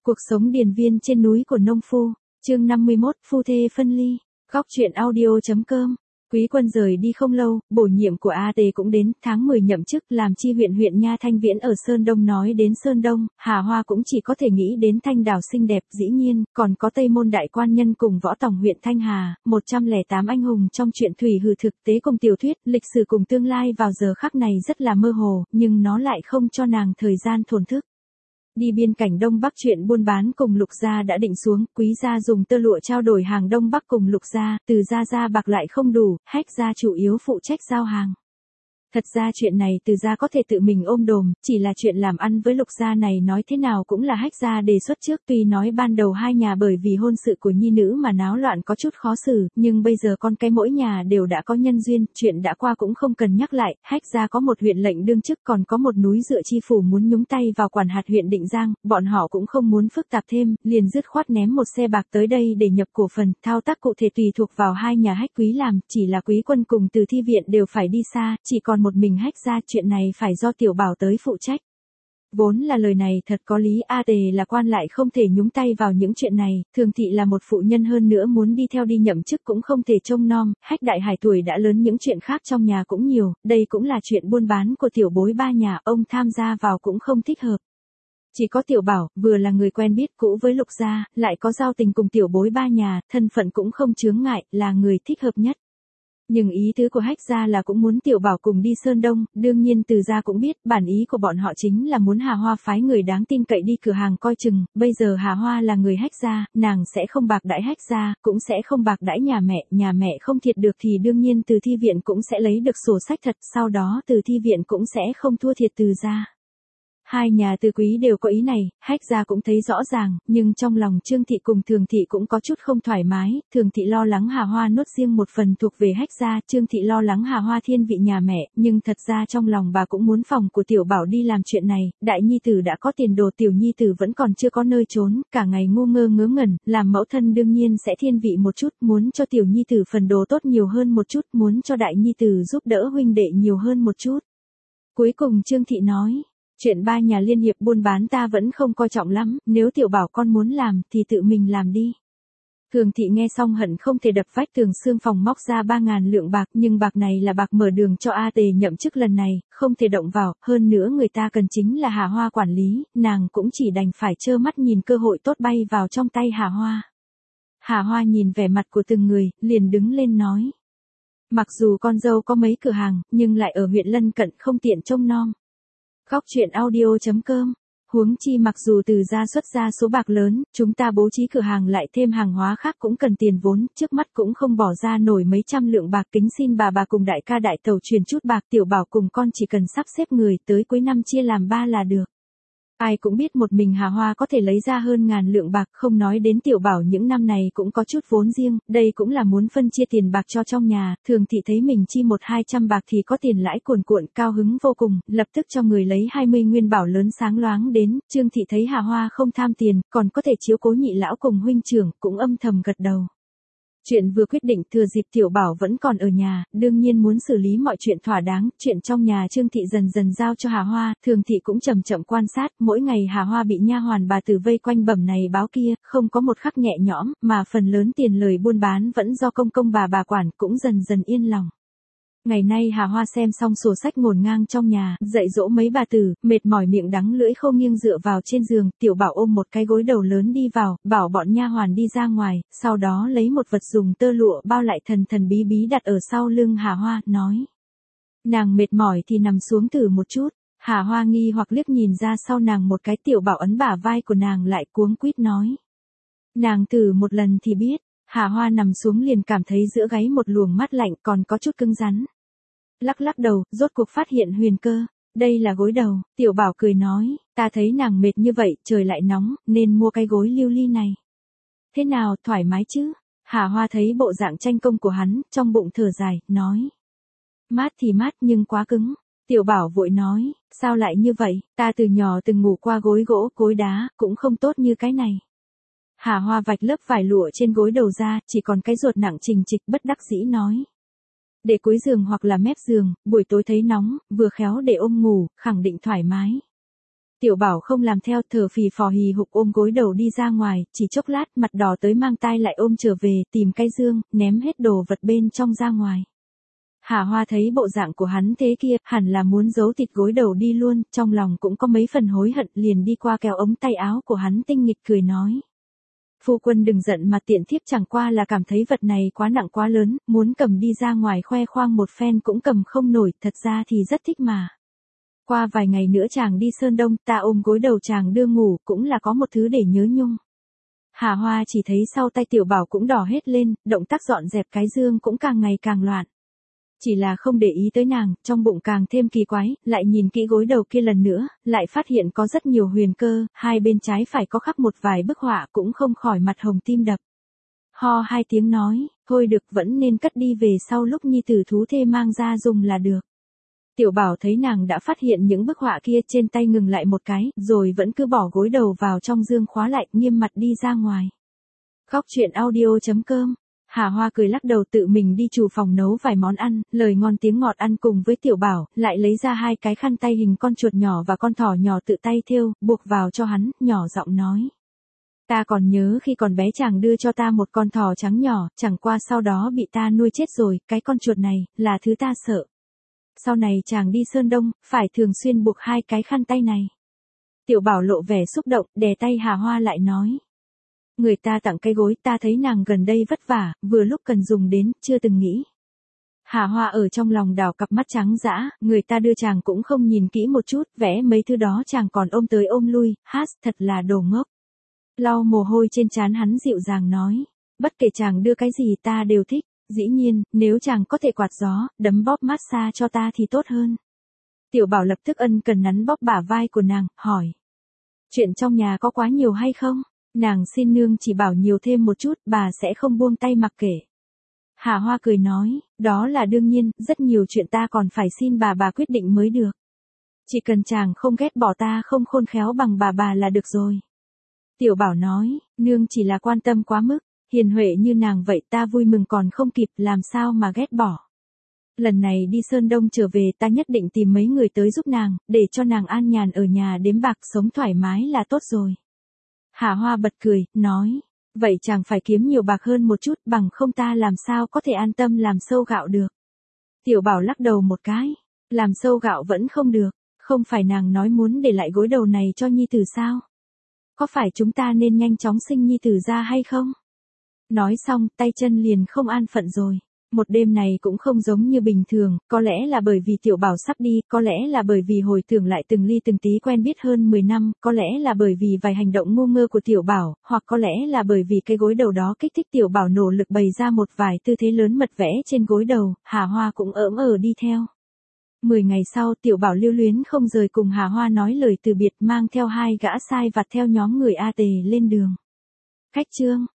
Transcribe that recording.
Cuộc sống điền viên trên núi của nông phu, chương 51, phu thê phân ly. Góc truyện audio.com. Quý Quân rời đi không lâu, bổ nhiệm của AT cũng đến, tháng 10 nhậm chức làm chi huyện Nha Thanh Viễn ở Sơn Đông. Nói đến Sơn Đông, Hà Hoa cũng chỉ có thể nghĩ đến Thanh Đảo xinh đẹp, dĩ nhiên, còn có Tây Môn Đại Quan Nhân cùng Võ Tòng huyện Thanh Hà, 108 anh hùng trong truyện thủy hư thực tế cùng tiểu thuyết, lịch sử cùng tương lai vào giờ khắc này rất là mơ hồ, nhưng nó lại không cho nàng thời gian thổn thức. Đi biên cảnh Đông Bắc chuyện buôn bán cùng Lục gia đã định xuống, Quý gia dùng tơ lụa trao đổi hàng Đông Bắc cùng Lục gia, Từ gia bạc lại không đủ, Hách gia chủ yếu phụ trách giao hàng. Thật ra chuyện này Từ gia có thể tự mình ôm đồm, chỉ là chuyện làm ăn với Lục gia này nói thế nào cũng là Hách gia đề xuất trước, tuy nói ban đầu hai nhà bởi vì hôn sự của nhi nữ mà náo loạn có chút khó xử, nhưng bây giờ con cái mỗi nhà đều đã có nhân duyên, chuyện đã qua cũng không cần nhắc lại. Hách gia có một huyện lệnh đương chức, còn có một núi dựa chi phủ muốn nhúng tay vào quản hạt huyện Định Giang, bọn họ cũng không muốn phức tạp thêm, liền dứt khoát ném một xe bạc tới đây để nhập cổ phần, thao tác cụ thể tùy thuộc vào hai nhà Hách Quý làm, chỉ là Quý Quân cùng Từ Thi viện đều phải đi xa, chỉ còn một mình Hách gia, chuyện này phải do Tiểu Bảo tới phụ trách. Vốn là lời này thật có lý, AT là quan lại không thể nhúng tay vào những chuyện này, Thường thị là một phụ nhân hơn nữa muốn đi theo đi nhậm chức cũng không thể trông nom, Hách Đại Hải tuổi đã lớn, những chuyện khác trong nhà cũng nhiều, đây cũng là chuyện buôn bán của tiểu bối ba nhà, ông tham gia vào cũng không thích hợp. Chỉ có Tiểu Bảo, vừa là người quen biết cũ với Lục gia, lại có giao tình cùng tiểu bối ba nhà, thân phận cũng không chướng ngại, là người thích hợp nhất. Nhưng ý tứ của Hách gia là cũng muốn Tiểu Bảo cùng đi Sơn Đông, đương nhiên Từ gia cũng biết, bản ý của bọn họ chính là muốn Hà Hoa phái người đáng tin cậy đi cửa hàng coi chừng, bây giờ Hà Hoa là người Hách gia, nàng sẽ không bạc đãi Hách gia, cũng sẽ không bạc đãi nhà mẹ không thiệt được thì đương nhiên Từ Thi viện cũng sẽ lấy được sổ sách thật, sau đó Từ Thi viện cũng sẽ không thua thiệt Từ gia. Hai nhà Từ Quý đều có ý này, Hách gia cũng thấy rõ ràng, nhưng trong lòng Trương thị cùng Thường thị cũng có chút không thoải mái, Thường thị lo lắng Hà Hoa nuốt riêng một phần thuộc về Hách gia, Trương thị lo lắng Hà Hoa thiên vị nhà mẹ, nhưng thật ra trong lòng bà cũng muốn phòng của Tiểu Bảo đi làm chuyện này, đại nhi tử đã có tiền đồ, tiểu nhi tử vẫn còn chưa có nơi trốn, cả ngày ngu ngơ ngớ ngẩn, làm mẫu thân đương nhiên sẽ thiên vị một chút, muốn cho tiểu nhi tử phần đồ tốt nhiều hơn một chút, muốn cho đại nhi tử giúp đỡ huynh đệ nhiều hơn một chút. Cuối cùng Trương thị nói, chuyện ba nhà liên hiệp buôn bán ta vẫn không coi trọng lắm, nếu Tiểu Bảo con muốn làm thì tự mình làm đi. Thường thị nghe xong hận không thể đập vách tường xương phòng móc ra 3.000 lượng bạc, nhưng bạc này là bạc mở đường cho AT nhậm chức lần này, không thể động vào, hơn nữa người ta cần chính là Hà Hoa quản lý, nàng cũng chỉ đành phải trơ mắt nhìn cơ hội tốt bay vào trong tay Hà Hoa. Hà Hoa nhìn vẻ mặt của từng người, liền đứng lên nói. Mặc dù con dâu có mấy cửa hàng, nhưng lại ở huyện lân cận không tiện trông nom. Góc truyện audio.com. Huống chi mặc dù Từ gia xuất ra số bạc lớn, chúng ta bố trí cửa hàng lại thêm hàng hóa khác cũng cần tiền vốn, trước mắt cũng không bỏ ra nổi mấy trăm lượng bạc, kính xin bà cùng đại ca đại tẩu truyền chút bạc, Tiểu Bảo cùng con chỉ cần sắp xếp người, tới cuối năm chia làm 3 là được. Ai cũng biết một mình Hà Hoa có thể lấy ra hơn 1.000 lượng bạc, không nói đến Tiểu Bảo những năm này cũng có chút vốn riêng, đây cũng là muốn phân chia tiền bạc cho trong nhà, Thường thị thấy mình chi 100-200 bạc thì có tiền lãi cuồn cuộn, cao hứng vô cùng, lập tức cho người lấy 20 nguyên bảo lớn sáng loáng đến, Trương thị thấy Hà Hoa không tham tiền, còn có thể chiếu cố nhị lão cùng huynh trưởng, cũng âm thầm gật đầu. Chuyện vừa quyết định, thừa dịp Tiểu Bảo vẫn còn ở nhà, đương nhiên muốn xử lý mọi chuyện thỏa đáng, chuyện trong nhà Trương thị dần dần giao cho Hà Hoa, Thường thị cũng chậm chậm quan sát, mỗi ngày Hà Hoa bị nha hoàn bà Tử vây quanh bẩm này báo kia, không có một khắc nhẹ nhõm, mà phần lớn tiền lời buôn bán vẫn do công bà quản, cũng dần dần yên lòng. Ngày nay Hà Hoa xem xong sổ sách ngổn ngang trong nhà, dạy dỗ mấy bà tử, mệt mỏi miệng đắng lưỡi khô nghiêng dựa vào trên giường, Tiểu Bảo ôm một cái gối đầu lớn đi vào, bảo bọn nha hoàn đi ra ngoài, sau đó lấy một vật dùng tơ lụa bao lại thần bí bí đặt ở sau lưng Hà Hoa, nói. Nàng mệt mỏi thì nằm xuống thử một chút, Hà Hoa nghi hoặc liếc nhìn ra sau nàng một cái, Tiểu Bảo ấn bả vai của nàng lại cuống quýt nói. Nàng thử một lần thì biết. Hà Hoa nằm xuống liền cảm thấy giữa gáy một luồng mát lạnh, còn có chút cứng rắn. Lắc đầu, rốt cuộc phát hiện huyền cơ. Đây là gối đầu, Tiểu Bảo cười nói, ta thấy nàng mệt như vậy, trời lại nóng, nên mua cái gối lưu ly này. Thế nào, thoải mái chứ? Hà Hoa thấy bộ dạng tranh công của hắn, trong bụng thở dài, nói. Mát thì mát nhưng quá cứng. Tiểu Bảo vội nói, sao lại như vậy, ta từ nhỏ từng ngủ qua gối gỗ, gối đá, cũng không tốt như cái này. Hà Hoa vạch lớp vải lụa trên gối đầu ra, chỉ còn cái ruột nặng trình trịch, bất đắc dĩ nói. Để cuối giường hoặc là mép giường, buổi tối thấy nóng, vừa khéo để ôm ngủ, khẳng định thoải mái. Tiểu Bảo không làm theo, thở phì phò hì hục ôm gối đầu đi ra ngoài, chỉ chốc lát mặt đỏ tới mang tai lại ôm trở về, tìm cái dương, ném hết đồ vật bên trong ra ngoài. Hà Hoa thấy bộ dạng của hắn thế kia, hẳn là muốn giấu thịt gối đầu đi luôn, trong lòng cũng có mấy phần hối hận, liền đi qua kéo ống tay áo của hắn tinh nghịch cười nói. Phu quân đừng giận mà tiện thiếp chẳng qua là cảm thấy vật này quá nặng quá lớn, muốn cầm đi ra ngoài khoe khoang một phen cũng cầm không nổi, thật ra thì rất thích mà. Qua vài ngày nữa chàng đi Sơn Đông, ta ôm gối đầu chàng đưa ngủ, cũng là có một thứ để nhớ nhung. Hà Hoa chỉ thấy sau tay Tiểu Bảo cũng đỏ hết lên, động tác dọn dẹp cái dương cũng càng ngày càng loạn. Chỉ là không để ý tới nàng, trong bụng càng thêm kỳ quái, lại nhìn kỹ gối đầu kia lần nữa, lại phát hiện có rất nhiều huyền cơ, hai bên trái phải có khắc một vài bức họa cũng không khỏi mặt hồng tim đập. Ho hai tiếng nói, thôi được vẫn nên cất đi về sau lúc nhi tử thú thê mang ra dùng là được. Tiểu Bảo thấy nàng đã phát hiện những bức họa kia trên tay ngừng lại một cái, rồi vẫn cứ bỏ gối đầu vào trong dương khóa lại, nghiêm mặt đi ra ngoài. Góc truyện audio.com. Hà Hoa cười lắc đầu tự mình đi chủ phòng nấu vài món ăn, lời ngon tiếng ngọt ăn cùng với Tiểu Bảo, lại lấy ra hai cái khăn tay hình con chuột nhỏ và con thỏ nhỏ tự tay thêu, buộc vào cho hắn, nhỏ giọng nói. Ta còn nhớ khi còn bé chàng đưa cho ta một con thỏ trắng nhỏ, chẳng qua sau đó bị ta nuôi chết rồi, cái con chuột này, là thứ ta sợ. Sau này chàng đi Sơn Đông, phải thường xuyên buộc hai cái khăn tay này. Tiểu Bảo lộ vẻ xúc động, đè tay Hà Hoa lại nói. Người ta tặng cái gối, ta thấy nàng gần đây vất vả, vừa lúc cần dùng đến, chưa từng nghĩ. Hà Hoa ở trong lòng đảo cặp mắt trắng dã, người ta đưa chàng cũng không nhìn kỹ một chút, vẽ mấy thứ đó chàng còn ôm tới ôm lui, hát, thật là đồ ngốc. Lau mồ hôi trên trán hắn dịu dàng nói, bất kể chàng đưa cái gì ta đều thích, dĩ nhiên, nếu chàng có thể quạt gió, đấm bóp massage cho ta thì tốt hơn. Tiểu Bảo lập tức ân cần nắn bóp bả vai của nàng, hỏi. Chuyện trong nhà có quá nhiều hay không? Nàng xin nương chỉ bảo nhiều thêm một chút, bà sẽ không buông tay mặc kệ. Hà Hoa cười nói, đó là đương nhiên, rất nhiều chuyện ta còn phải xin bà quyết định mới được. Chỉ cần chàng không ghét bỏ ta không khôn khéo bằng bà là được rồi. Tiểu Bảo nói, nương chỉ là quan tâm quá mức, hiền huệ như nàng vậy ta vui mừng còn không kịp, làm sao mà ghét bỏ. Lần này đi Sơn Đông trở về ta nhất định tìm mấy người tới giúp nàng, để cho nàng an nhàn ở nhà đếm bạc sống thoải mái là tốt rồi. Hà Hoa bật cười, nói, vậy chàng phải kiếm nhiều bạc hơn một chút, bằng không ta làm sao có thể an tâm làm sâu gạo được. Tiểu Bảo lắc đầu một cái, làm sâu gạo vẫn không được, không phải nàng nói muốn để lại gối đầu này cho nhi tử sao? Có phải chúng ta nên nhanh chóng sinh nhi tử ra hay không? Nói xong, tay chân liền không an phận rồi. Một đêm này cũng không giống như bình thường, có lẽ là bởi vì Tiểu Bảo sắp đi, có lẽ là bởi vì hồi tưởng lại từng ly từng tí quen biết hơn 10 năm, có lẽ là bởi vì vài hành động ngu ngơ của Tiểu Bảo, hoặc có lẽ là bởi vì cái gối đầu đó kích thích Tiểu Bảo nỗ lực bày ra một vài tư thế lớn mật vẽ trên gối đầu, Hà Hoa cũng ỡm đi theo. 10 ngày sau Tiểu Bảo lưu luyến không rời cùng Hà Hoa nói lời từ biệt mang theo hai gã sai vặt theo nhóm người A Tề lên đường. Cách chương